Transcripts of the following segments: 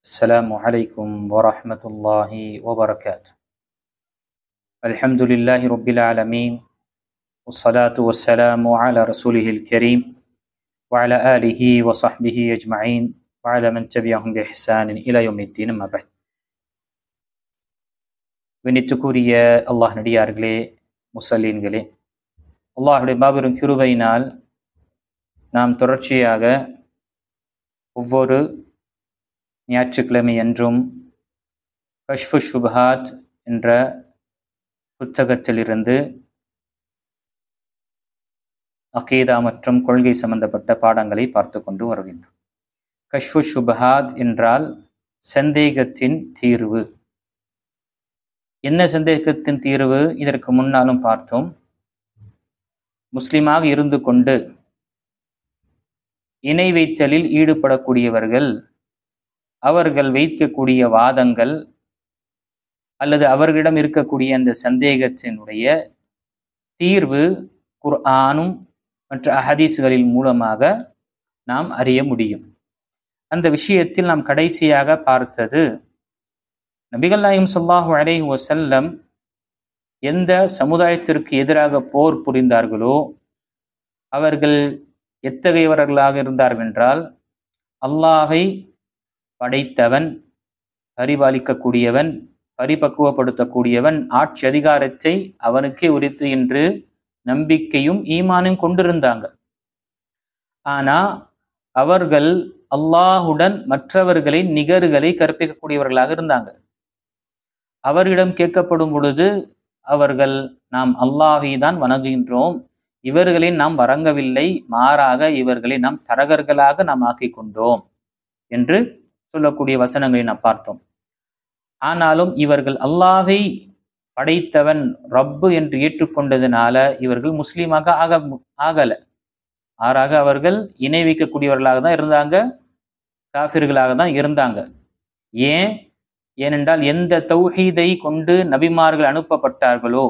السلام عليكم ورحمة الله وبركاته. الحمد لله رب العالمين والصلاة والسلام على رسوله الكريم وعلى آله وصحبه أجمعين وعلى من تبعهم بإحسان إلى يوم الدين. ما بعد. விண்ணித்துக்குரிய அல்லாஹ் நடிகார்களே, முசல்லீன்களே, அல்லாஹுடைய மாபெரும் கிருபையினால் நாம் தொடர்ச்சியாக ஒவ்வொரு ஞாயிற்றுக்கிழமை என்றும் கஷ்ஃபு ஷுபஹாத் என்ற புத்தகத்திலிருந்து அகீதா மற்றும் கொள்கை சம்பந்தப்பட்ட பாடங்களை பார்த்து கொண்டு வருகின்றோம். கஷ்ஃபு ஷுபஹாத் என்றால் சந்தேகத்தின் தீர்வு. என்ன சந்தேகத்தின் தீர்வு? இதற்கு முன்னாலும் பார்த்தோம். முஸ்லிமாக இருந்து கொண்டு இணை வைத்தலில் ஈடுபடக்கூடியவர்கள், அவர்கள் வைக்கக்கூடிய வாதங்கள் அல்லது அவர்களிடம் இருக்கக்கூடிய அந்த சந்தேகத்தினுடைய தீர்வு குர்ஆனும் மற்ற அஹதீஸ்களின் மூலமாக நாம் அறிய முடியும். அந்த விஷயத்தில் நாம் கடைசியாக பார்த்தது, நபிகள் நாயகம் ஸல்லல்லாஹு அலைஹி வஸல்லம் எந்த சமுதாயத்திற்கு எதிராக போர் புரிந்தார்களோ அவர்கள் எத்தகையவர்களாக இருந்தார்கள் என்றால், அல்லாஹை படைத்தவன், பரிபாலிக்கக்கூடியவன், பரிபக்குவப்படுத்தக்கூடியவன், ஆட்சி அதிகாரத்தை அவனுக்கே உரித்து என்று நம்பிக்கையும் ஈமானும் கொண்டிருந்தாங்க. ஆனா அவர்கள் அல்லாஹுடன் மற்றவர்களை நிகர்களை கற்பிக்கக்கூடியவர்களாக இருந்தாங்க. அவரிடம் கேட்கப்படும் பொழுது அவர்கள், நாம் அல்லாஹை தான் வணங்குகின்றோம், இவர்களை நாம் வணங்கவில்லை, மாறாக இவர்களை நாம் தரகர்களாக நாம் ஆக்கிக் கொண்டோம் என்று சொல்லக்கூடிய வசனங்களை நாம் பார்த்தோம். ஆனாலும் இவர்கள் அல்லாஹை படைத்தவன் ரப்பு என்று ஏற்றுக்கொண்டதுனால இவர்கள் முஸ்லீமாக ஆகல. மாறாக அவர்கள் இணை வைக்கக்கூடியவர்களாக தான் இருந்தாங்க, காஃபிர்களாக தான் இருந்தாங்க. ஏனென்றால் எந்த தௌஹீதை கொண்டு நபிமார்கள் அனுப்பப்பட்டார்களோ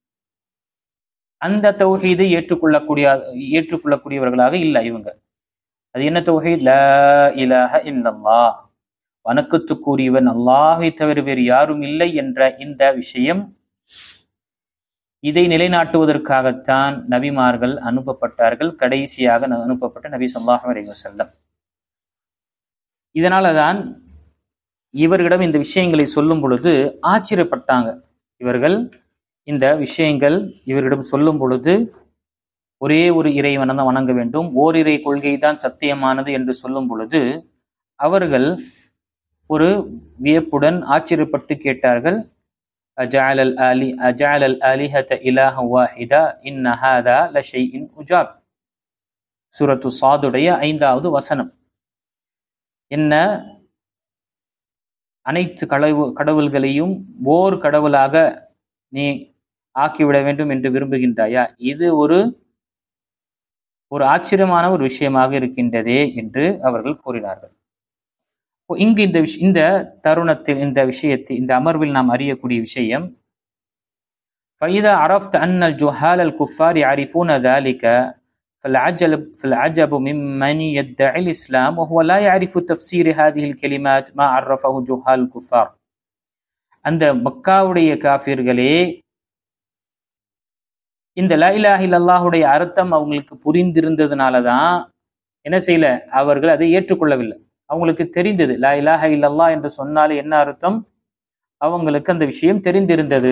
அந்த தௌஹீதை ஏற்றுக்கொள்ளக்கூடியவர்களாக இல்லை இவங்க. அது என்ன தௌஹீத்? லா இலாஹ இல்லல்லாஹ், வணக்கத்துக்குரியவன் அல்லாஹை தவிர வேறு யாரும் இல்லை என்ற இந்த விஷயம், இதை நிலைநாட்டுவதற்காகத்தான் நபிமார்கள் அனுப்பப்பட்டார்கள். கடைசியாக அனுப்பப்பட்ட நபி ஸல்லல்லாஹு அலைஹி வஸல்லம். இதனாலதான் இவர்களிடம் இந்த விஷயங்களை சொல்லும் பொழுது ஆச்சரியப்பட்டாங்க. இவர்கள் இந்த விஷயங்கள் இவரிடம் சொல்லும் பொழுது, ஒரே ஒரு இறைவனை தான் வணங்க வேண்டும், ஓரிரை கொள்கை தான் சத்தியமானது என்று சொல்லும் பொழுது அவர்கள் ஒரு வியப்புடன் ஆச்சரியப்பட்டு கேட்டார்கள், அஜஅலல் ஆலிஹத இலாஹ வாஹிதா இன்ன ஹாதா லஷைஇன் உஜாப். சூரத்து ஸாதுடைய 5வது வசனம். என்ன, அனைத்து கடவுள்களையும் ஓர் கடவுளாக நீ ஆக்கிவிட வேண்டும் என்று விரும்புகின்றாயா? இது ஒரு ஆச்சரியமான ஒரு விஷயமாக இருக்கின்றதே என்று அவர்கள் கூறினார்கள். இங்கு இந்த தருணத்தில் இந்த விஷயத்தில் இந்த அமர்வில் நாம் அறியக்கூடிய விஷயம், فَإِذَا عَرَفْتَ أَنَّ الْجُهَّالَ الْكُفَّارِ يَعْرِفُونَ ذَلِكَ فالعجب ممن يدعي الإسلام وهو لا يعرف تفسير هذه الكلمات ما عرفه جهال الكفار. அந்த மக்காவுடைய காஃபிர்களே, இந்த லா இலாஹ இல்லல்லாஹுடைய அர்த்தம் அவங்களுக்கு புரிந்திருந்ததுனால தான் என்ன செய்யல, அவர்கள் அதை ஏற்றுக்கொள்ளவில்லை. அவங்களுக்கு தெரிந்தது லா இலாஹ இல்லல்லாஹ் என்று சொன்னாலே என்ன அர்த்தம், அவங்களுக்கு அந்த விஷயம் தெரிந்திருந்தது.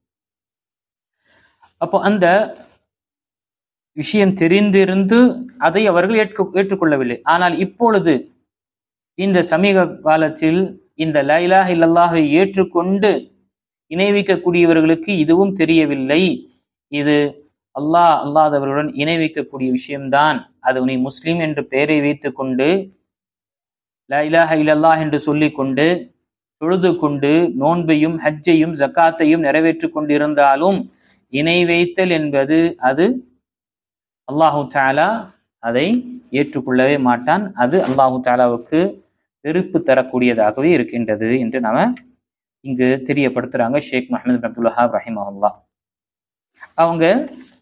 அப்போ அந்த விஷயம் தெரிந்திருந்து அதை அவர்கள் ஏற்றுக்கொள்ளவில்லை. ஆனால் இப்பொழுது இந்த சமீப காலத்தில் இந்த லா இலாஹ இல்லல்லாஹை ஏற்றுக்கொண்டு இணை வைக்கக்கூடியவர்களுக்கு இதுவும் தெரியவில்லை, இது அல்லாதவர்களுடன் இணை வைக்கக்கூடிய விஷயம்தான். அது நீ முஸ்லிம் என்று பெயரை வைத்து கொண்டு லா இலாஹ இல்லல்லாஹ் என்று சொல்லிக்கொண்டு தொழுது கொண்டு நோன்பையும் ஹஜ்ஜையும் ஜக்காத்தையும் நிறைவேற்றிக் கொண்டிருந்தாலும் இணை வைத்தல் என்பது அது அல்லாஹு தஆலா அதை ஏற்றுக்கொள்ளவே மாட்டான். அது அல்லாஹு தஆலாவுக்கு வெறுப்பு தரக்கூடியதாகவே இருக்கின்றது என்று நாம இங்கு தெரியப்படுத்துறாங்க ஷேக் முஹம்மது பின் அப்துல் வஹாப் ரஹிமஹுல்லாஹ். அவங்க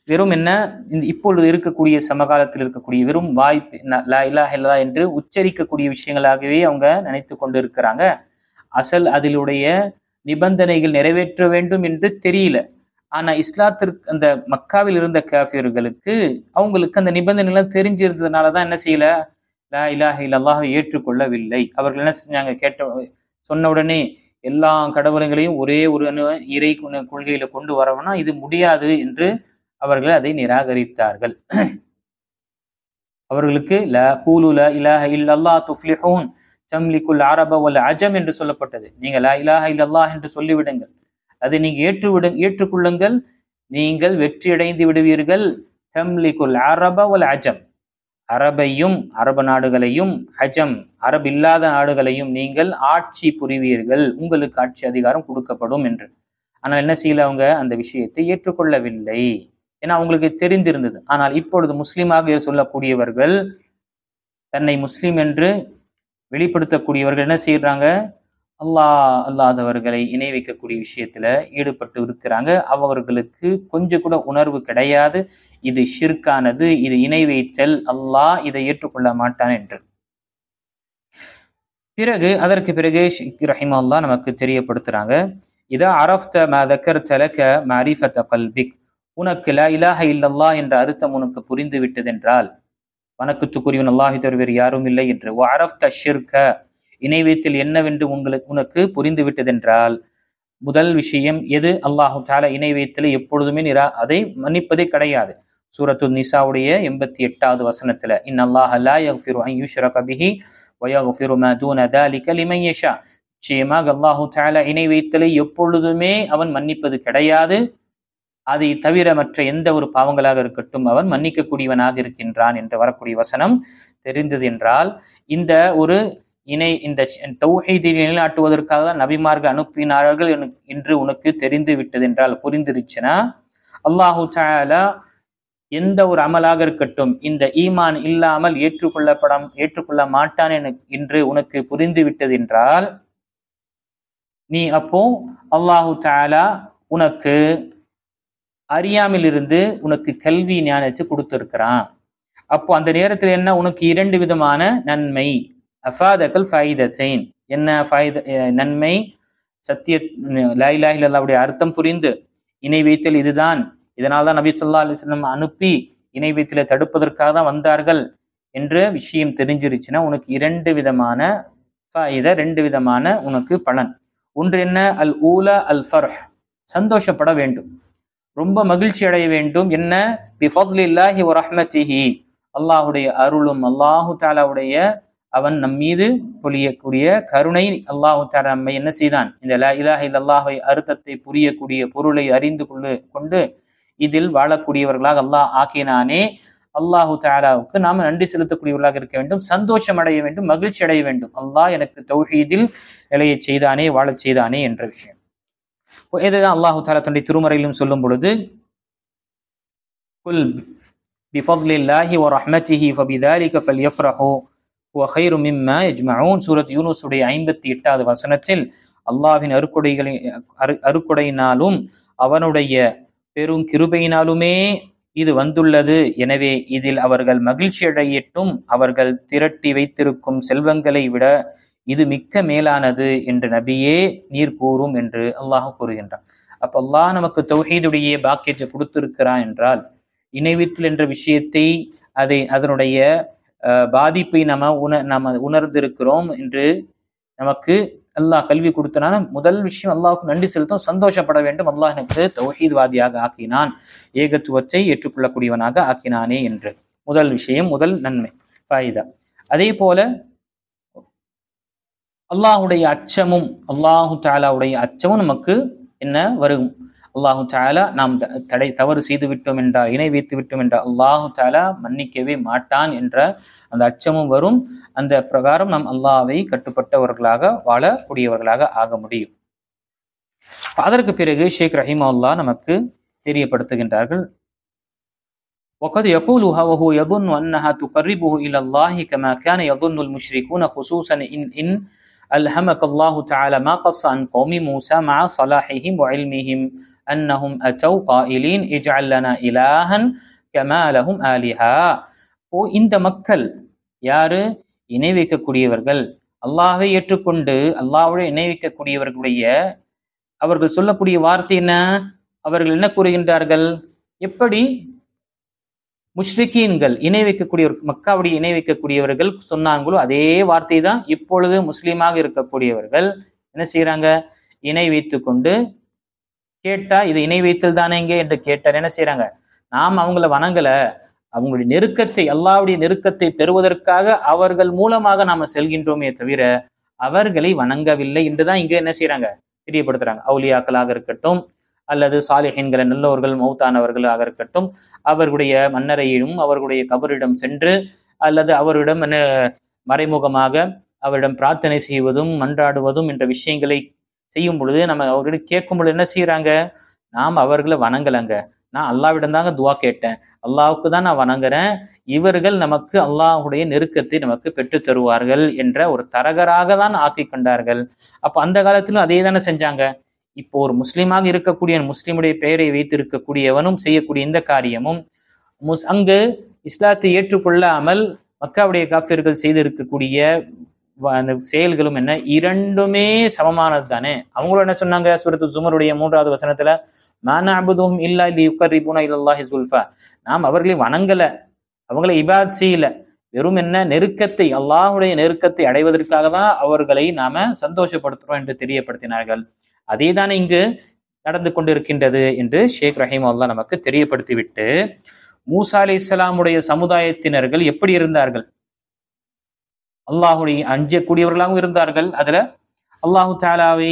வெறும் என்ன இப்பொழுது இருக்கக்கூடிய சமகாலத்தில் இருக்கக்கூடிய வெறும் வாய்ப்பு லா இலாஹ இல்லல்லாஹ் என்று உச்சரிக்கக்கூடிய விஷயங்களாகவே அவங்க நினைத்து கொண்டு இருக்கிறாங்க. அசல் அதிலுடைய நிபந்தனைகள் நிறைவேற்ற வேண்டும் என்று தெரியல. ஆனா இஸ்லாத்திற்கு அந்த மக்காவில் இருந்த காஃபிர்களுக்கு அவங்களுக்கு அந்த நிபந்தனைகள் தெரிஞ்சிருந்ததுனாலதான் என்ன செய்யல, லா இலாஹ இல்லல்லாஹ் ஏற்றுக்கொள்ளவில்லை. அவர்கள் என்ன செஞ்சாங்க, சொன்ன உடனே எல்லா கடவுள்களையும் ஒரே ஒரு இறை கொள்கையில கொண்டு வரவனா இது முடியாது என்று அவர்கள் அதை நிராகரித்தார்கள். அவர்களுக்கு லா கூலு லா இலாஹ இல்லல்லாஹ் துஃப்லிஹூன் தம்லிகுல் அரப வல் அஜம் என்று சொல்லப்பட்டது. நீங்க லா இலாஹ இல்லல்லாஹ் என்று சொல்லிவிடுங்கள், அதை நீங்க ஏற்றுக்கொள்ளுங்கள், நீங்கள் வெற்றியடைந்து விடுவீர்கள். தம்லிகுல் அரப வல் அஜம், அரபையும் அரபு நாடுகளையும், அஜம் அரபு இல்லாத நாடுகளையும் நீங்கள் ஆட்சி புரிவீர்கள், உங்களுக்கு ஆட்சி அதிகாரம் கொடுக்கப்படும் என்று. ஆனால் என்ன செய்யல, அவங்க அந்த விஷயத்தை ஏற்றுக்கொள்ளவில்லை. ஏன்னா அவங்களுக்கு தெரிந்திருந்தது. ஆனால் இப்பொழுது முஸ்லீமாக சொல்லக்கூடியவர்கள், தன்னை முஸ்லீம் என்று வெளிப்படுத்தக்கூடியவர்கள் என்ன செய்யறாங்க, அல்லாதவர்களை இணை வைக்கக்கூடிய விஷயத்துல ஈடுபட்டு இருக்கிறாங்க. அவர்களுக்கு கொஞ்சம் கூட உணர்வு கிடையாது, இது ஷிர்கானது, இது இணை வைத்தல், அல்லாஹ் இதை ஏற்றுக்கொள்ள மாட்டான் என்று. அதற்கு பிறகு ரஹிமஹுல்லாஹ் நமக்கு தெரியப்படுத்துறாங்க, இதா அரஃப்த மா தக்கர்த லக மஅரிஃபத கல்பிக், உனக்கு லா இலாஹ இல்லல்லாஹ் என்ற அர்த்தம் உனக்கு புரிந்து விட்டதென்றால், வணக்கத்துக்குரியவன் அல்லாஹ் தவிர வேறு யாரும் இல்லை என்று, வ அரஃப்த ஷிர்க, இணை வைத்தல் என்னவென்று உனக்கு புரிந்து விட்டதென்றால், முதல் விஷயம் எது, அல்லாஹு தஆலா இணை வைத்தலை எப்பொழுதுமே அதை மன்னிப்பதே கிடையாது. சூரத்து நிசாவுடைய 88வது வசனத்துல, இன்னல்லாஹ லா யக்ஃபிரு அன் யுஷ்ரக பிஹி வ யக்ஃபிரு மா தூன ذلك லிமன் யஷா, நிச்சயமாக அல்லாஹு தஆலா இணை வைத்தலை எப்பொழுதுமே அவன் மன்னிப்பது கிடையாது, அதை தவிர மற்ற எந்த ஒரு பாவங்களாக இருக்கட்டும் அவன் மன்னிக்கக்கூடியவனாக இருக்கின்றான் என்று வரக்கூடிய வசனம் தெரிந்தது என்றால், இந்த ஒரு இந்த தௌஹீதை நிலைநாட்டுவதற்காக நபிமார்கள் அனுப்பினார்கள் என்று உனக்கு தெரிந்து விட்டது என்றால், புரிந்திருச்சுன்னா, அல்லாஹு தஆலா எந்த ஒரு அமலாக இருக்கட்டும் இந்த ஈமான் இல்லாமல் ஏற்றுக்கொள்ள மாட்டான் என்று உனக்கு புரிந்து விட்டது என்றால், நீ அப்போ அல்லாஹு தஆலா உனக்கு அறியாமல் இருந்து உனக்கு கல்வி ஞானத்தை கொடுத்திருக்கிறான். அப்போ அந்த நேரத்தில் என்ன, உனக்கு 2 விதமான நன்மை, அஃபாதகல் ஃபைதத்தைன், என்ன நன்மை, சத்திய லா இலாஹ இல்லல்லாஹ்வுடைய அர்த்தம் புரிந்து இணை வைத்தல் இதுதான், இதனால்தான் நபி ஸல்லல்லாஹு அலைஹி வஸல்லம் அனுப்பி இணை வைத்தலை தடுப்பதற்காக தான் வந்தார்கள் என்ற விஷயம் தெரிஞ்சிருச்சுன்னா, உனக்கு 2 விதமான ஃபைதா, 2 விதமான உனக்கு பலன். ஒன்று என்ன, அல் ஊலா அல் ஃபர்ஹ், சந்தோஷப்பட வேண்டும், ரொம்ப மகிழ்ச்சி அடைய வேண்டும். என்ன, பிஃபத்லில்லாஹி வ ரஹ்மத்திஹி, அல்லாஹுடைய அருளும் அல்லாஹு தஆலாவுடைய அவன் நம் மீது பொழியக்கூடிய கருணை, அல்லாஹு தஆலா நம்மை என்ன செய்தான், இந்த லா இலாஹ இல்லல்லாஹ்வை அர்த்தத்தை புரியக்கூடிய பொருளை அறிந்து கொண்டு இதில் வாழக்கூடியவர்களாக அல்லாஹ் ஆக்கினானே, அல்லாஹு தஆலாவுக்கு நாம் நன்றி செலுத்தக்கூடியவர்களாக இருக்க வேண்டும், சந்தோஷம் அடைய வேண்டும், மகிழ்ச்சி அடைய வேண்டும். அல்லாஹ் எனக்கு தௌஹீதில் நிலையை செய்தானே, வாழச் செய்தானே என்ற விஷயம். இதுதான் அல்லாஹு தஆலா தன்னுடைய திருமறையிலும் சொல்லும் பொழுது, குல் பிஃபத்லில்லாஹி வ ரஹ்மத்திஹி ஃபபிதாலிக ஃபல்யஃப்ரஹு ஹுவ கைரு மிம்மா யஜ்மஊன், சூரத் யூனுஸ் உடைய 58வது வசனத்தில், அல்லாஹ்வின் அருக்கொடையினாலும் அவனுடைய பெரும் கிருபையினாலுமே இது வந்துள்ளது, எனவே இதில் அவர்கள் மகிழ்ச்சி அடையட்டும், அவர்கள் திரட்டி வைத்திருக்கும் செல்வங்களை விட இது மிக்க மேலானது என்று நபியே நீர் கூறும் என்று அல்லாஹ் கூறுகின்றான். அப்ப அல்லாஹ் நமக்கு தௌஹீதுடைய பாக்கியத்தை கொடுத்திருக்கிறான் என்றால், இணைவித்தல் என்ற விஷயத்தை அதனுடைய பாதிப்பை நம்ம உணர்ந்திருக்கிறோம் என்று நமக்கு அல்லாஹ் கல்வி கொடுத்தனால முதல் விஷயம் அல்லாஹ்வுக்கு நன்றி செலுத்தும், சந்தோஷப்பட வேண்டும். அல்லாஹ் எனக்கு தௌஹீத்வாதியாக ஆக்கினான், ஏகத்துவத்தை ஏற்றுக்கொள்ளக்கூடியவனாக ஆக்கினானே என்று முதல் விஷயம், முதல் நன்மை ஃபாயிதா. அதே போல அல்லாஹுடைய அச்சமும், அல்லாஹு தஆலாவுடைய அச்சமும் நமக்கு என்ன வரும், அல்லாஹு தஆலா நாம் தவறு செய்து விட்டோம் என்றால், இணை வைத்து விட்டோம் என்றால் அல்லாஹு தஆலா மன்னிக்கவே மாட்டான் என்ற அந்த அச்சமும் வரும். அந்த பிரகாரம் நாம் அல்லாஹ்வை கட்டுப்பட்டவர்களாக வாழக்கூடியவர்களாக ஆக முடியும். அதற்கு பிறகு ஷேக் ரஹிமஹுல்லாஹ் நமக்கு தெரியப்படுத்துகின்றார்கள், وقد يقولها وهو يظن أنها تقربه إلى الله كما كان يظن المشركون خصوصا إن ألهمك الله تعالى ما قص عن قوم موسى مع صلاحهم وعلمهم أنهم أتوا قائلين اجعل لنا إلها كما لهم آلهة. இந்த மக்கள் யாரு? இணை வைக்கக்கூடியவர்கள். அல்லாஹை ஏற்றுக்கொண்டு அல்லாஹ்வோடு இணை வைக்கக்கூடியவர்களுடைய அவர்கள் சொல்லக்கூடிய வார்த்தை என்ன? அவர்கள் என்ன கூறுகின்றார்கள்? எப்படி முஷ்ரிக்கீன்கள் இணை வைக்கக்கூடியவர், மக்காவுடைய இணை வைக்கக்கூடியவர்கள் சொன்னாங்களோ அதே வார்த்தை தான் இப்பொழுது முஸ்லீமாக இருக்கக்கூடியவர்கள் என்ன செய்யறாங்க? இணை வைத்து கொண்டு கேட்டா இது இணை வைத்தல் தானேங்க என்று கேட்டார். என்ன செய்யறாங்க? நாம் அவங்கள வணங்கல, அவங்களுடைய நெருக்கத்தை, அல்லாஹ்வுடைய நெருக்கத்தை பெறுவதற்காக அவர்கள் மூலமாக நாம செல்கின்றோமே தவிர அவர்களை வணங்கவில்லை என்றுதான் இங்க என்ன செய்யறாங்க? தெரியப்படுத்துறாங்க. அவுலியாக்களாக இருக்கட்டும் அல்லது சாலிஹீன்கள் நல்லவர்கள் மௌத்தானவர்களாக இருக்கட்டும், அவர்களுடைய மன்னரையிலும் அவர்களுடைய கபரிடம் சென்று அல்லது அவரிடம் மறைமுகமாக அவரிடம் பிரார்த்தனை செய்வதும் மன்றாடுவதும் என்ற விஷயங்களை செய்யும் பொழுது நம்ம அவர்கிட்ட கேட்கும் பொழுது என்ன செய்யறாங்க? நாம் அவர்களை வணங்கலங்க, நான் அல்லாஹ்விடம் தாங்க துவா கேட்டேன், அல்லாஹ்வுக்கு தான் நான் வணங்குறேன், இவர்கள் நமக்கு அல்லாஹ்வுடைய நெருக்கத்தை நமக்கு பெற்று தருவார்கள் என்ற ஒரு தரகராக தான் ஆக்கி கொண்டார்கள். அப்ப அந்த காலத்திலும் அதே தானே செஞ்சாங்க. இப்போ ஒரு முஸ்லீமாக இருக்கக்கூடிய முஸ்லீமுடைய பெயரை வைத்து இருக்கக்கூடியவனும் செய்யக்கூடிய இந்த காரியமும் அங்கு இஸ்லாத்தை ஏற்றுக்கொள்ளாமல் மக்காவுடைய காஃபிர்கள் செய்திருக்கக்கூடிய அந்த செயல்களும் என்ன? இரண்டுமே சமமானது தானே. அவங்களும் என்ன சொன்னாங்க? சூரத்து ஜுமருடைய 3வது வசனத்துல மா நஅபுதுஹும் இல்லா லியுகர்ரிபுனா இலல்லாஹி ஸுல்ஃபா, நாம் அவர்களை வணங்கல, அவங்களை இபாத் செய்யல, வெறும் என்ன நெருக்கத்தை, அல்லாஹ்வுடைய நெருக்கத்தை அடைவதற்காக தான் அவர்களை நாம சந்தோஷப்படுத்துறோம் என்று தெரியப்படுத்தினார்கள். அதே தானே இங்கு நடந்து கொண்டிருக்கின்றது என்று ஷேக் ரஹிமஹுல்லாஹ் நமக்கு தெரியப்படுத்திவிட்டு, மூசா அலைஹிஸ்ஸலாமுடைய சமுதாயத்தினர்கள் எப்படி இருந்தார்கள்? அல்லாஹுடைய அஞ்சக்கூடியவர்களாகவும் இருந்தார்கள். அதுல அல்லாஹு தாலாவை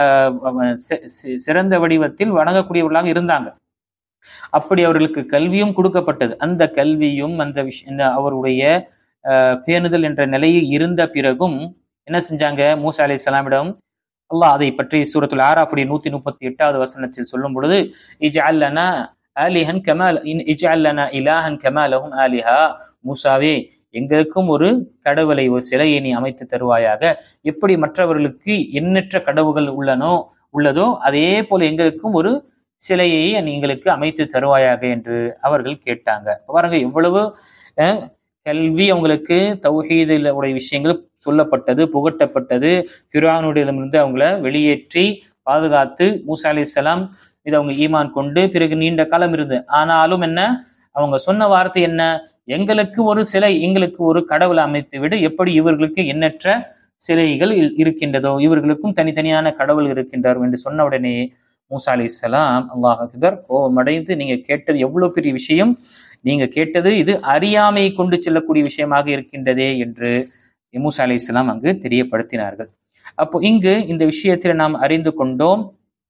சிறந்த வடிவத்தில் வணங்கக்கூடியவர்களாக இருந்தாங்க. அப்படி அவர்களுக்கு கல்வியும் கொடுக்கப்பட்டது. அந்த கல்வியும் அந்த அவருடைய பேணுதல் என்ற நிலையில் இருந்த பிறகும் என்ன செஞ்சாங்க? மூசா அலைஹிஸ்ஸலாமிடம் அல்லாஹ் அதை பற்றி சூரத்துல் ஆராஃபுடைய 138வது வசனத்தில் சொல்லும் பொழுது இஜ்அல் லனா ஆலிஹன் கமா இஜ்அல் லனா இலாஹன் கமா லஹும் ஆலிஹா, மூசாவே எங்களுக்கும் ஒரு கடவுளை, ஒரு சிலையை நீ அமைத்து தருவாயாக, எப்படி மற்றவர்களுக்கு எண்ணற்ற கடவுள்கள் உள்ளதோ அதே போல எங்களுக்கும் ஒரு சிலையை எங்களுக்கு அமைத்து தருவாயாக என்று அவர்கள் கேட்டாங்க. பாருங்க எவ்வளவு கல்வி அவங்களுக்கு, தௌஹீதுடைய விஷயங்கள் சொல்லப்பட்டது, புகட்டப்பட்டது. ஃபிர்அவுனிடமிருந்து அவங்கள வெளியேற்றி பாதுகாத்து மூசா அலைஹிஸ்ஸலாம் இது அவங்க ஈமான் கொண்டு பிறகு நீண்ட காலம் இருந்து, ஆனாலும் என்ன அவங்க சொன்ன வார்த்தை என்ன? எங்களுக்கு ஒரு சிலை, எங்களுக்கு ஒரு கடவுளை அமைத்து விடு, எப்படி இவர்களுக்கு எண்ணற்ற சிலைகள் இருக்கின்றதோ இவர்களுக்கும் தனித்தனியான கடவுள் இருக்கின்றார் என்று சொன்ன உடனே மூசா அலைஹிஸ்ஸலாம் அல்லாஹ் அக்பர் கோபமடைந்து, நீங்க கேட்டது எவ்வளவு பெரிய விஷயம், நீங்க கேட்டது இது அறியாமை கொண்டு செல்லக்கூடிய விஷயமாக இருக்கின்றதே என்று மூசா அலைஹிஸ்ஸலாம் அங்கு தெரியப்படுத்தினார்கள். அப்போ இங்கு இந்த விஷயத்தில் நாம் அறிந்து கொண்டோம்,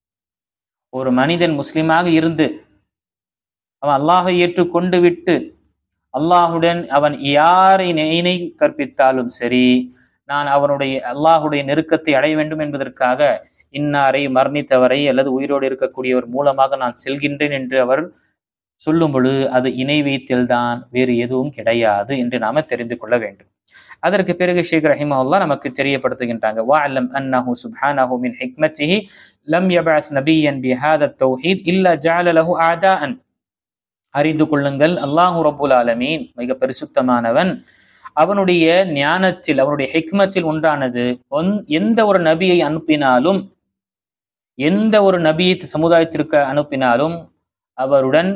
ஒரு மனிதன் முஸ்லிமாக இருந்து அவன் அல்லாஹை ஏற்றுக்கொண்டு விட்டு அல்லாஹுடன் அவன் யாரை இணை கற்பித்தாலும் சரி, நான் அவனுடைய அல்லாஹுடைய நெருக்கத்தை அடைய வேண்டும் என்பதற்காக இன்னாரை மரணித்தவரை அல்லது உயிரோடு இருக்கக்கூடியவர் மூலமாக நான் செல்கின்றேன் என்று அவர் சொல்லும் பொழுது அது இணை வைத்தல்தான், வேறு எதுவும் கிடையாது என்று நாம தெரிந்து கொள்ள வேண்டும். அதற்கு பிறகு ஷேக் ரஹிமஹுல்லாஹ் நமக்கு தெரியப்படுத்துகின்றாங்க, வஅலம் அன்னஹு சுப்ஹானஹு மின் ஹிக்மத்திஹி லம் யபஅஸ் நபியன் பிஹாதா தௌஹீத் இல்லா ஜஅல லஹு அஅதான். அறிந்து கொள்ளுங்கள், அல்லாஹு ரப்புல் ஆலமீன் மிக பரிசுத்தமானவன், அவனுடைய ஞானத்தில் அவனுடைய ஹிக்மத்தில் ஒன்றானது, எந்த ஒரு நபியை அனுப்பினாலும், எந்த ஒரு நபியை சமுதாயத்திற்கு அனுப்பினாலும் அவருடன்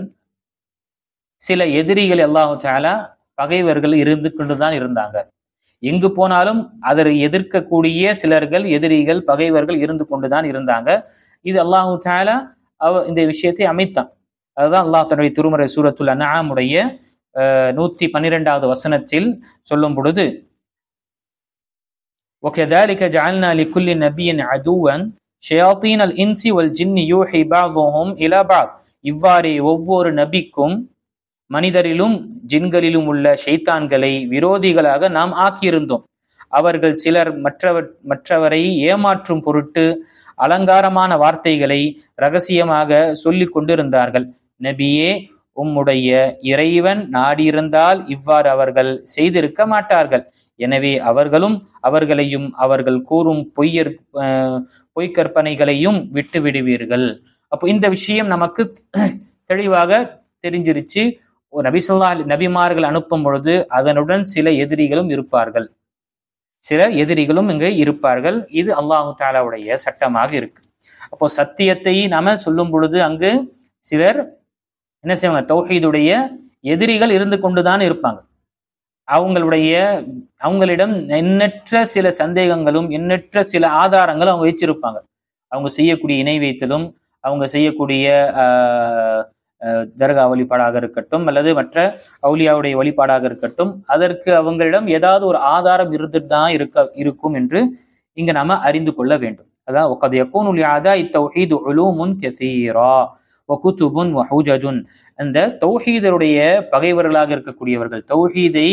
சில எதிரிகள் அல்லாஹு தஆலா பகைவர்கள் இருந்து கொண்டுதான் இருந்தாங்க. எங்கு போனாலும் அதை எதிர்க்கக்கூடிய சிலர்கள், எதிரிகள், பகைவர்கள் இருந்து கொண்டுதான் இருந்தாங்க. இது அல்லாஹு தஆலா இந்த விஷயத்தை அமைத்தான். அதுதான் அல்லாஹ் தன்னுடைய திருமறை சூரத்துல் அன்ஆமுடைய 112வது வசனத்தில் சொல்லும் பொழுது, وَكَذَلِكَ جَعَلْنَا لِكُلِّ نَبِيٍّ عَدُوًّا شَيَاطِينَ الْإِنسِ وَالْجِنِّ يُوحِي بَعْضُهُمْ إِلَى بَعْضٍ. இவ்வாறே ஒவ்வொரு நபிக்கும் மனிதரிலும் ஜின்களிலும் உள்ள ஷைத்தான்களை விரோதிகளாக நாம் ஆக்கியிருந்தோம். அவர்கள் சிலர் மற்றவரை ஏமாற்றும் பொருட்டு அலங்காரமான வார்த்தைகளை இரகசியமாக சொல்லிக் கொண்டிருந்தார்கள். நபியே, உம்முடைய இறைவன் நாடியிருந்தால் இவ்வாறு அவர்கள் செய்திருக்க மாட்டார்கள். எனவே அவர்களும் அவர்களையும் அவர்கள் கூறும் பொய்க்கற்பனைகளையும் விட்டு விடுவீர்கள். அப்போ இந்த விஷயம் நமக்கு தெளிவாக தெரிஞ்சிருச்சு. நபிமார்கள் அனுப்பும் பொழுது அதனுடன் சில எதிரிகளும் இருப்பார்கள், இங்கு இருப்பார்கள். இது அல்லாஹு தாலாவுடைய சட்டமாக இருக்கு. அப்போ சத்தியத்தை நாம சொல்லும் பொழுது அங்கு சிலர் என்ன செய்வாங்க, தௌஹீதுடைய எதிரிகள் இருந்து கொண்டுதான் இருப்பாங்க. அவங்களிடம் எண்ணற்ற சில சந்தேகங்களும் எண்ணற்ற சில ஆதாரங்களும் அவங்க வச்சிருப்பாங்க. அவங்க செய்யக்கூடிய இணை வைத்தலும், அவங்க செய்யக்கூடிய தர்கா வழிபாடாக இருக்கட்டும் அல்லது மற்ற அவுலியாவுடைய வழிபாடாக இருக்கட்டும், அதற்கு அவங்களிடம் ஏதாவது ஒரு ஆதாரம் இருந்துட்டு தான் இருக்கும் என்று இங்க நாம அறிந்து கொள்ள வேண்டும். அதாவது அந்த தௌஹீதுடைய பகைவர்களாக இருக்கக்கூடியவர்கள், தௌஹீதை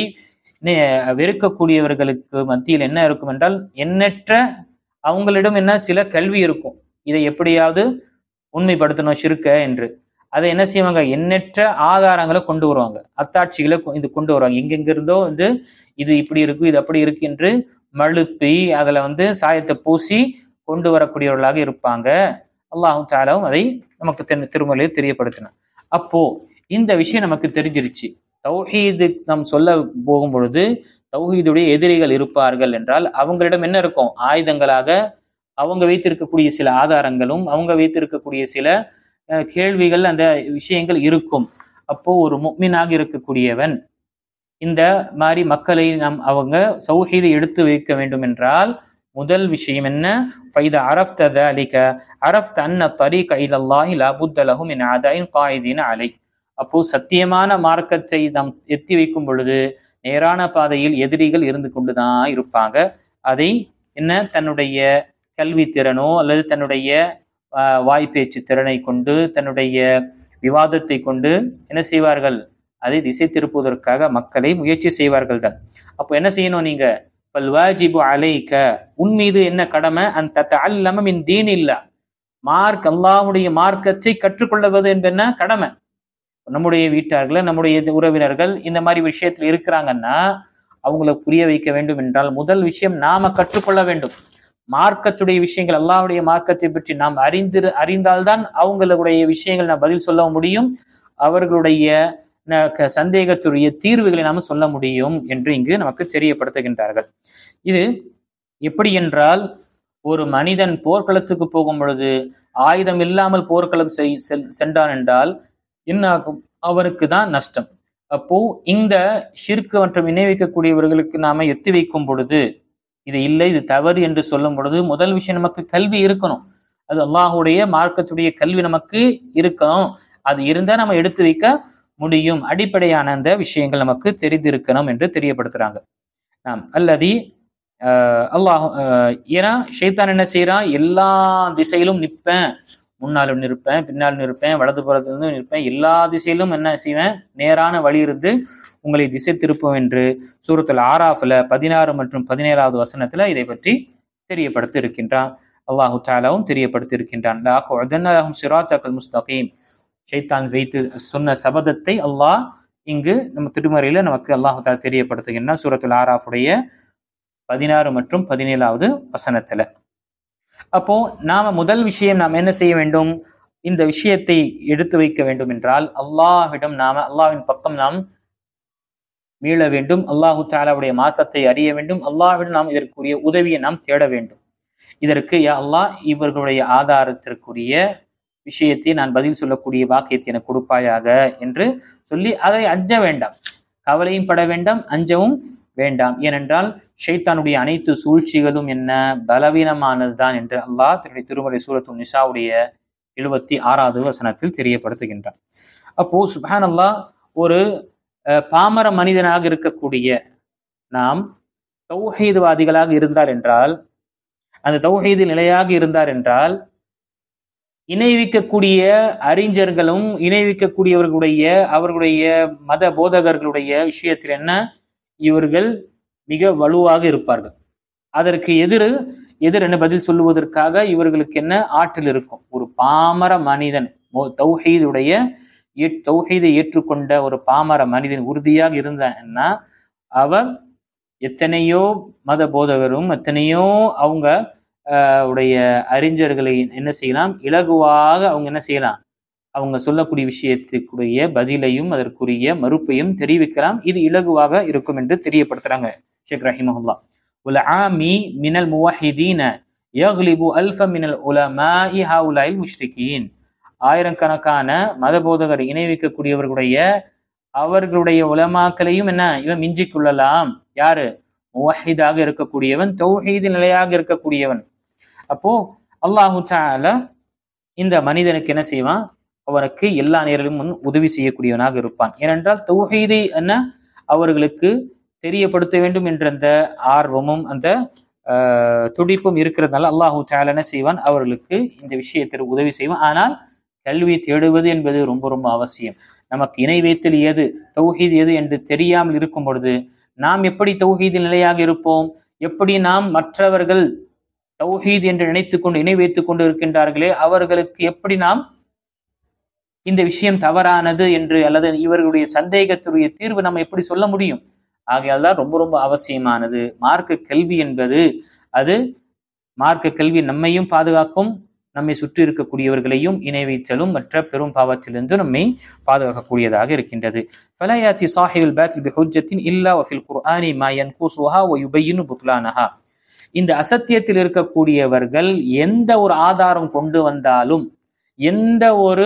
வெறுக்கக்கூடியவர்களுக்கு மத்தியில் என்ன இருக்கும் என்றால், எண்ணற்ற அவங்களிடம் என்ன சில கல்வி இருக்கும், இதை எப்படியாவது உண்மைப்படுத்தணும் ஷிர்க என்று. அதை என்ன செய்வாங்க, எண்ணற்ற ஆதாரங்களை கொண்டு வருவாங்க, அத்தாட்சிகளை இது கொண்டு வருவாங்க. எங்கெங்கிருந்தோ இது இப்படி இருக்கு, இது அப்படி இருக்கு என்று மழுப்பி அதுல சாயத்தை பூசி கொண்டு வரக்கூடியவர்களாக இருப்பாங்க. அல்லாஹு தஆலாவும் அதை நமக்கு திருமறையில் தெரியப்படுத்தினார். அப்போ இந்த விஷயம் நமக்கு தெரிஞ்சிருச்சு. தௌஹீது நாம் சொல்ல போகும் பொழுது தௌஹீதுடைய எதிரிகள் இருப்பார்கள் என்றால் அவங்களிடம் என்ன இருக்கும், ஆயுதங்களாக அவங்க வைத்திருக்கக்கூடிய சில ஆதாரங்களும் அவங்க வைத்திருக்கக்கூடிய சில கேள்விகள், அந்த விஷயங்கள் இருக்கும். அப்போ ஒரு முஃமினாக இருக்கக்கூடியவன் இந்த மாதிரி மக்களை அவங்க தௌஹீதை எடுத்து வைக்க வேண்டும் என்றால் முதல் விஷயம் என்ன, ஃபைதா அரஃப்த ذلك அரஃப்த அன்ன தரீக இலல்லாஹி லா புத்த லஹு மின் அதாயின் காயிதீன அலை. அப்போ சத்தியமான மார்க்கத்தை நாம் எத்தி வைக்கும் பொழுது நேரான பாதையில் எதிரிகள் இருந்து கொண்டுதான் இருப்பாங்க. அதை என்ன தன்னுடைய கல்வி திறனோ அல்லது தன்னுடைய வாய்ப்பேச்சு திறனை கொண்டு தன்னுடைய விவாதத்தை கொண்டு என்ன செய்வார்கள், அதை திசை திருப்புவதற்காக மக்களை முயற்சி செய்வார்கள் தான். அப்போ என்ன செய்யணும், நீங்க பல்வாஜிபு அலைக்க, உன் மீது என்ன கடமை, அந்த தஅல்லம மின் தீனில்லா, அல்லாஹ்வுடைய மார்க்கத்தை கற்றுக்கொள்வது என்பது கடமை. நம்முடைய வீட்டார்கள் நம்முடைய உறவினர்கள் இந்த மாதிரி விஷயத்தில் இருக்கிறாங்கன்னா அவங்களை புரிய வைக்க வேண்டும் என்றால் முதல் விஷயம் நாம கற்றுக்கொள்ள வேண்டும். மார்க்கத்துடைய விஷயங்கள், அல்லாஹ்வுடைய மார்க்கத்தை பற்றி நாம் அறிந்தால்தான் அவங்களுடைய விஷயங்கள் நாம் பதில் சொல்ல முடியும், அவர்களுடைய சந்தேகத்துடைய தீர்வுகளை நாம சொல்ல முடியும் என்று இங்கு நமக்கு தெரியப்படுத்துகின்றார்கள். இது எப்படி என்றால், ஒரு மனிதன் போர்க்களத்துக்கு போகும் பொழுது ஆயுதம் இல்லாமல் போர்க்களம் சென்றான் என்றால் என்ன ஆகும், அவருக்கு தான் நஷ்டம். அப்போ இந்த ஷிர்க் மற்றும் இணை வைக்கக்கூடியவர்களுக்கு நாம எத்தி வைக்கும் பொழுது இது இல்லை, இது தவறு என்று சொல்லும் பொழுது முதல் விஷயம் நமக்கு கல்வி இருக்கணும். அது அல்லாஹ்வுடைய மார்க்கத்துடைய கல்வி நமக்கு இருக்கணும். அது இருந்தா நம்ம எடுத்து வைக்க முடியும். அடிப்படையான அந்த விஷயங்கள் நமக்கு தெரிந்திருக்கணும் என்று தெரியப்படுத்துறாங்க. அல்லது அல்லாஹ், ஏன்னா ஷைத்தான் என்ன செய்யறான், எல்லா திசையிலும் நிற்பேன், முன்னாலும் நிற்பேன், பின்னாலும் நிற்பேன், வலது புறத்திலிருந்து நிற்பேன், எல்லா திசையிலும் என்ன செய்வேன், நேரான வழி இருந்து உங்களை திசை திருப்பும் என்று சூரத்துல் ஆராஃப்ல 16 மற்றும் 17வது வசனத்துல இதை பற்றி தெரியப்படுத்தி இருக்கின்றான். அல்லாஹு தஆலாவும் தெரியப்படுத்தி இருக்கின்றான். லஅக்உதன்னலஹும் ஸிராத்தல் முஸ்தகீம், ஷைத்தான் வைத்து சொன்ன சபதத்தை அல்லாஹ் இங்கு நம்ம திருமறையில நமக்கு அல்லாஹு தஆலா தெரியப்படுத்துகின்றான் சூரத்துல் ஆராஃபுடைய 16 மற்றும் 17வது வசனத்துல. அப்போ நாம முதல் விஷயம் நாம் என்ன செய்ய வேண்டும், இந்த விஷயத்தை எடுத்து வைக்க வேண்டும் என்றால் அல்லாஹ்வின் பக்கம் நாம் மீள வேண்டும், அல்லாஹு தஆலாவுடைய மார்க்கத்தை அறிய வேண்டும், அல்லாஹ்விடம் நாம் இதற்குரிய உதவியை நாம் தேட வேண்டும். இதற்கு யா அல்லாஹ் இவர்களுடைய ஆதாரத்திற்குரிய விஷயத்தை நான் பதில் சொல்லக்கூடிய வாக்கியத்தை எனக்கு கொடுப்பாயாக என்று சொல்லி அதை அஞ்ச வேண்டாம், கவலையும் பட வேண்டாம், அஞ்சவும் வேண்டாம். ஏனென்றால் ஷைத்தானுடைய அனைத்து சூழ்ச்சிகளும் என்ன, பலவீனமானதுதான் என்று அல்லாஹ் தன்னுடைய திருமறை சூரத்துன் நிசாவுடைய 76வது வசனத்தில் தெரியப்படுத்துகின்றான். அப்போ சுப்ஹானல்லாஹ், ஒரு பாமர மனிதனாக இருக்கக்கூடிய நாம் தௌஹீத்வாதிகளாக இருந்தார் என்றால், அந்த தௌஹீதில் நிலையாக இருந்தார் என்றால், இணைவிக்கக்கூடிய அறிஞர்களும் இணைவிக்கக்கூடியவர்களுடைய அவர்களுடைய மத போதகர்களுடைய விஷயத்தில் என்ன, இவர்கள் மிக வலுவாக இருப்பார்கள். அதற்கு எதிர் என்ன பதில் சொல்லுவதற்காக இவர்களுக்கு என்ன ஆற்றல் இருக்கும். ஒரு பாமர மனிதன் தௌஹீதை ஏற்றுக்கொண்ட ஒரு பாமர மனிதன் உறுதியாக இருந்தான்னா அவர் எத்தனையோ மத போதகரும் எத்தனையோ அவங்க உடைய அறிஞர்களை என்ன செய்யலாம், இலகுவாக அவங்க என்ன செய்யலாம், அவங்க சொல்லக்கூடிய விஷயத்துக்குரிய பதிலையும் அதற்குரிய மறுப்பையும் தெரிவிக்கலாம். இது இலகுவாக இருக்கும் என்று தெரியப்படுத்துறாங்க ஷேக் ரஹிமஹுல்லா. உல் ஆமி மினல் முவஹிதீன யக்லிபு அல்ஃப மினல் உலமாஇ ஹவுலாயில் முஷ்ரிகீன். ஆயிரக்கணக்கான மதபோதகர் இணை வைக்கக்கூடியவர்களுடைய அவர்களுடைய உலமாக்களையும் என்ன இவன் மிஞ்சிக் கொள்ளலாம். யாரு? முவஹிதாக இருக்கக்கூடியவன், தௌஹீது நிலையாக இருக்கக்கூடியவன். அப்போ அல்லாஹு தஆலா இந்த மனிதனுக்கு என்ன செய்வான், அவனுக்கு எல்லா நேரமும் உதவி செய்யக்கூடியவனாக இருப்பான். ஏனென்றால் தௌஹீதை என்ன அவர்களுக்கு தெரியப்படுத்த வேண்டும் என்ற அந்த ஆர்வமும் அந்த துடிப்பும் இருக்கிறதுனால அல்லாஹு தஆலா என்ன செய்வான், அவர்களுக்கு இந்த விஷயத்தில் உதவி செய்வான். ஆனால் கல்வி தேடுவது என்பது ரொம்ப ரொம்ப அவசியம். நமக்கு இணை வைத்தல் எது, தௌஹீத் எது என்று தெரியாமல் இருக்கும் பொழுது நாம் எப்படி தௌஹீதில் நிலையாக இருப்போம்? எப்படி நாம் மற்றவர்கள் தௌஹீத் என்று நினைத்துக் கொண்டு இணை வைத்துக் கொண்டு இருக்கின்றார்களே அவர்களுக்கு எப்படி நாம் இந்த விஷயம் தவறானது என்று அல்லது இவர்களுடைய சந்தேகத்துடைய தீர்வு நம்ம எப்படி சொல்ல முடியும்? ஆகையால் தான் ரொம்ப ரொம்ப அவசியமானது மார்க்க கல்வி என்பது. அது மார்க்க கல்வி நம்மையும் பாதுகாக்கும், நம்மை சுற்றி இருக்கக்கூடியவர்களையும் இணை வைத்தலும் மற்ற பெரும் பாவத்திலிருந்து நம்மை பாதுகாக்கக்கூடியதாக இருக்கின்றது. ஃபலா யாத்தி ஸாஹிபுல் பாத்தில் பிஹுஜ்ஜத்தின் இல்லா வஃபில் குர்ஆனி மா யன்குஸுஹா வ யுபய்யினு புத்லானஹா. இந்த அசத்தியத்தில் இருக்கக்கூடியவர்கள் எந்த ஒரு ஆதாரம் கொண்டு வந்தாலும், எந்த ஒரு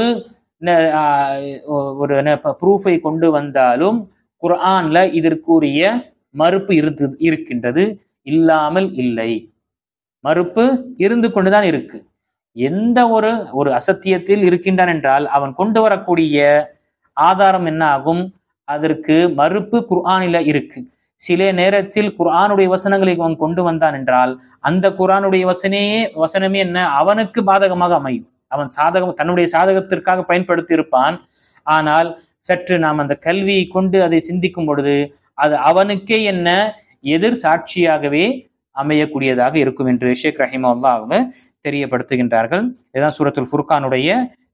ப்ரூஃபை கொண்டு வந்தாலும் குர்ஆன்ல இதற்குரிய மறுப்பு இருக்கின்றது, இல்லாமல் இல்லை. மறுப்பு இருந்து கொண்டுதான் இருக்கு. எந்த ஒரு அசத்தியத்தில் இருக்கின்றான் என்றால் அவன் கொண்டு வரக்கூடிய ஆதாரம் என்ன ஆகும், அதற்கு மறுப்பு குர்ஆனில இருக்கு. சில நேரத்தில் குர்ஆனுடைய வசனங்களை அவன் கொண்டு வந்தான் என்றால் அந்த குர்ஆனுடைய வசனமே என்ன அவனுக்கு பாதகமாக அமையும். அவன் தன்னுடைய சாதகத்திற்காக பயன்படுத்தி இருப்பான். ஆனால் சற்று நாம் அந்த கல்வியை கொண்டு அதை சிந்திக்கும் பொழுது அது அவனுக்கே என்ன எதிர் சாட்சியாகவே அமையக்கூடியதாக இருக்கும் என்று ஷேக் ரஹிமஹுல்லாஹ் அவங்க தெரியப்படுத்துகின்றார்கள். இதுதான் சூரத்துல் ஃபுர்கானுடைய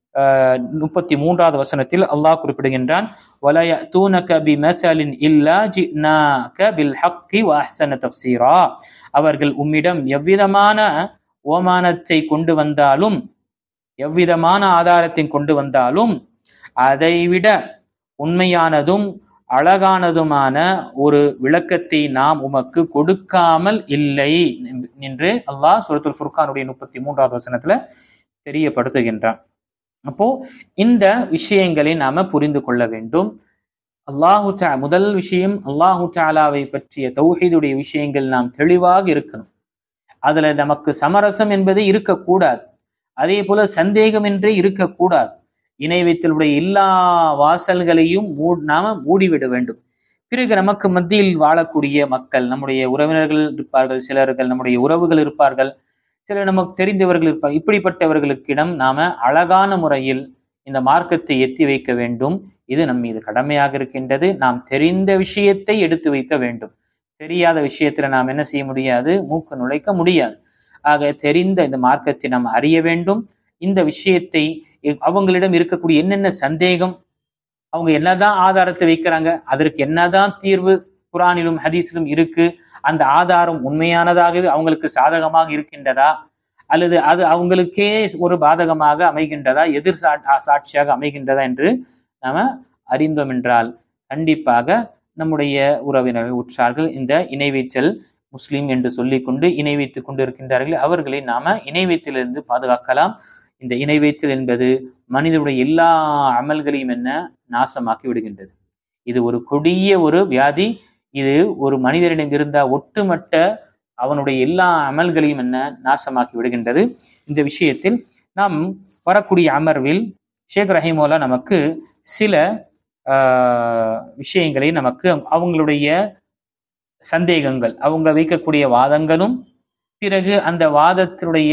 33வது வசனத்தில் அல்லாஹ் குறிப்பிடுகின்றான், வலா யஅதூனக பிமஸலின் இல்லா ஜினாக பில் ஹக்கி வ அஹ்ஸன தஃப்ஸீரா. அவர்கள் உம்மிடம் எவ்விதமான ஓமானத்தை கொண்டு வந்தாலும், எவ்விதமான ஆதாரத்தை கொண்டு வந்தாலும் அதைவிட உண்மையானதும் அழகானதுமான ஒரு விளக்கத்தை நாம் உமக்கு கொடுக்காமல் இல்லை என்று அல்லாஹ் சூரத்துல் ஃபுர்கானுடைய 33வது வசனத்துல தெரியப்படுத்துகின்றான். அப்போ இந்த விஷயங்களை நாம புரிந்து கொள்ள வேண்டும். முதல் விஷயம் அல்லாஹு தஆலாவை பற்றிய தௌஹீதுடைய விஷயங்கள் நாம் தெளிவாக இருக்கணும். அதுல நமக்கு சமரசம் என்பது இருக்கக்கூடாது. அதே போல சந்தேகம் என்றே இருக்கக்கூடாது. இணை வைத்தலுடைய எல்லா வாசல்களையும் நாம மூடிவிட வேண்டும். பிறகு நமக்கு மத்தியில் வாழக்கூடிய மக்கள், நம்முடைய உறவினர்கள் இருப்பார்கள், சிலர்கள் நம்முடைய உறவுகள் இருப்பார்கள், சிலர் நமக்கு தெரிந்தவர்கள் இருப்பார்கள். இப்படிப்பட்டவர்களுக்கிடம் நாம அழகான முறையில் இந்த மார்க்கத்தை எத்தி வைக்க வேண்டும். இது நம் மீது கடமையாக இருக்கின்றது. நாம் தெரிந்த விஷயத்தை எடுத்து வைக்க வேண்டும். தெரியாத விஷயத்துல நாம் என்ன செய்ய முடியாது, மூக்கு நுழைக்க முடியாது. ஆக தெரிந்த இந்த மார்க்கத்தை நாம் அறிய வேண்டும். இந்த விஷயத்தை அவங்களிடம் இருக்கக்கூடிய என்னென்ன சந்தேகம், அவங்க என்னதான் ஆதாரத்தை வைக்கிறாங்க, அதற்கு என்னதான் தீர்வு குர்ஆனிலும் ஹதீஸிலும் இருக்கு, அந்த ஆதாரம் உண்மையானதாகவே அவங்களுக்கு சாதகமாக இருக்கின்றதா அல்லது அது அவங்களுக்கே ஒரு பாதகமாக அமைகின்றதா, எதிர் சாட்சியாக அமைகின்றதா என்று நாம அறிந்தோம் என்றால் கண்டிப்பாக நம்முடைய உறவினர்கள் உற்றார்கள் இந்த இணை வைத்தல் முஸ்லிம் என்று சொல்லிக்கொண்டு இணை வைத்துக் கொண்டு இருக்கின்றார்கள், அவர்களை நாம இணை வைத்தலிருந்து பாதுகாக்கலாம். இந்த இணை வைத்தல் என்பது மனிதனுடைய எல்லா அமல்களையும் என்ன நாசமாக்கி விடுகின்றது. இது ஒரு கொடிய ஒரு வியாதி. இது ஒரு மனிதனிடம் இருந்த ஒட்டுமொத்த அவனுடைய எல்லா அமல்களையும் என்ன நாசமாக்கி விடுகின்றது. இந்த விஷயத்தில் நாம் வரக்கூடிய அமர்வில் ஷேக் ரஹிமஹுல்லாஹ் நமக்கு சில விஷயங்களை நமக்கு அவங்களுடைய சந்தேகங்கள், அவங்க வைக்கக்கூடிய வாதங்களும், பிறகு அந்த வாதத்தினுடைய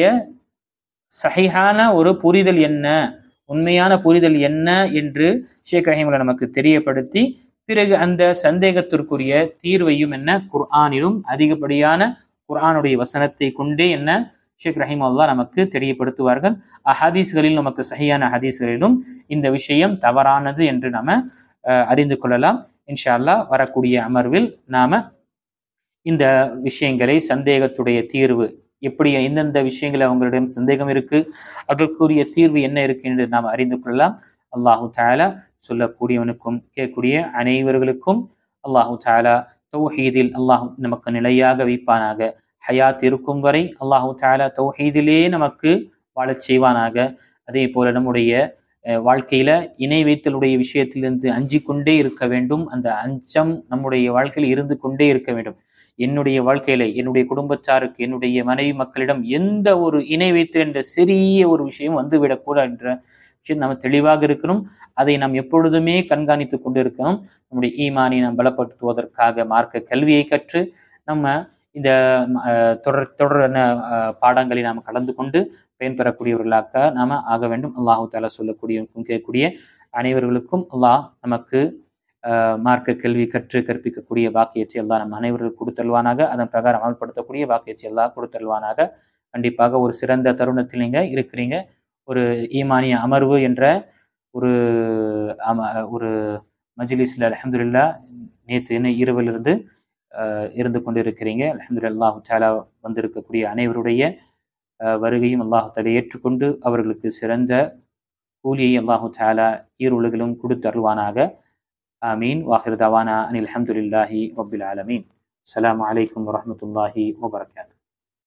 சஹீஹான ஒரு புரிதல் என்ன, உண்மையான புரிதல் என்ன என்று ஷேக் ரஹிமஹுல்லாஹ் நமக்கு தெரியப்படுத்தி, பிறகு அந்த சந்தேகத்திற்குரிய தீர்வையும் என்ன குர்ஆனிலும் அதிகப்படியான குர்ஆனுடைய வசனத்தை கொண்டே என்ன ஷேக் ரஹிமஹுல்லாஹ் நமக்கு தெரியப்படுத்துவார்கள். ஹதீஸ்களில் நமக்கு சஹீஹான ஹதீஸ்களிலும் இந்த விஷயம் தவறானது என்று நாம அறிந்து கொள்ளலாம். இன்ஷா அல்லாஹ் வரக்கூடிய அமர்வில் நாம இந்த விஷயங்களை, சந்தேகத்துடைய தீர்வு எப்படி எந்தெந்த விஷயங்கள் அவங்களிடம் சந்தேகம் இருக்கு, அதற்குரிய தீர்வு என்ன இருக்கு என்று நாம் அறிந்து கொள்ளலாம். அல்லாஹு தஆலா சொல்லக்கூடியவனுக்கும் கேட்கக்கூடிய அனைவர்களுக்கும் அல்லாஹு தஆலா தௌஹீதில் அல்லாஹ் நமக்கு நிலையாக வைப்பானாக. ஹயாத் இருக்கும் வரை அல்லாஹு தஆலா தௌஹீதிலே நமக்கு வாழச் செய்வானாக. அதே போல நம்முடைய வாழ்க்கையில இணை வைத்தலுடைய விஷயத்திலிருந்து அஞ்சிக் கொண்டே இருக்க வேண்டும். அந்த அச்சம் நம்முடைய வாழ்க்கையில் இருந்து கொண்டே இருக்க வேண்டும். என்னுடைய வாழ்க்கையில என்னுடைய குடும்பத்தாருக்கு என்னுடைய மனைவி மக்களிடம் எந்த ஒரு இணை வைத்தல் என்ற சிறிய ஒரு விஷயம் வந்துவிடக்கூடாது என்ற விஷயம் நம்ம தெளிவாக இருக்கணும். அதை நாம் எப்பொழுதுமே கண்காணித்து கொண்டு இருக்கணும். நம்முடைய ஈமானை நாம் பலப்படுத்துவதற்காக மார்க்க கல்வியை கற்று நம்ம இந்த தொடரான பாடங்களை நாம் கலந்து கொண்டு பயன்பெறக்கூடியவர்களாக நாம ஆக வேண்டும். அல்லாஹு தஆலா சொல்லக்கூடியவருக்கும் கேட்கக்கூடிய அனைவர்களுக்கும் அல்லாஹ் நமக்கு மார்க்க கல்வி கற்று கற்பிக்கக்கூடிய பாக்கியத்தை அல்லாஹ் நம் அனைவர்களுக்கு கொடுத்தல்வானாக. அதன் பிரகாரம் அமல்படுத்தக்கூடிய பாக்கியத்தை அல்லாஹ் கொடுத்தல்வானாக. கண்டிப்பாக ஒரு சிறந்த தருணத்தில் நீங்க இருக்கிறீங்க. ஒரு ஈமானிய அமர்வு என்ற ஒரு மஜ்லிஸ்ல அல்ஹம்துலில்லாஹ் நேற்று இரவிலிருந்து இருந்து கொண்டிருக்கிறீங்க. அல்ஹம்துலில்லாஹ் தஆலா வந்திருக்கக்கூடிய அனைவருடைய வருகையும் அல்லாஹு தஆலா ஏற்றுக்கொண்டு அவர்களுக்கு சிறந்த கூலியை அல்லாஹு தஆலா ஈருலகிலும் கொடுத்து அருள்வானாக. ஆமீன். வாஹிர் தவானா அனில் ஹம்துலில்லாஹி ரப்பில் ஆலமீன். அஸ்ஸலாமு அலைக்கும் வரஹ்மத்துல்லாஹி வபரகாத்துஹு.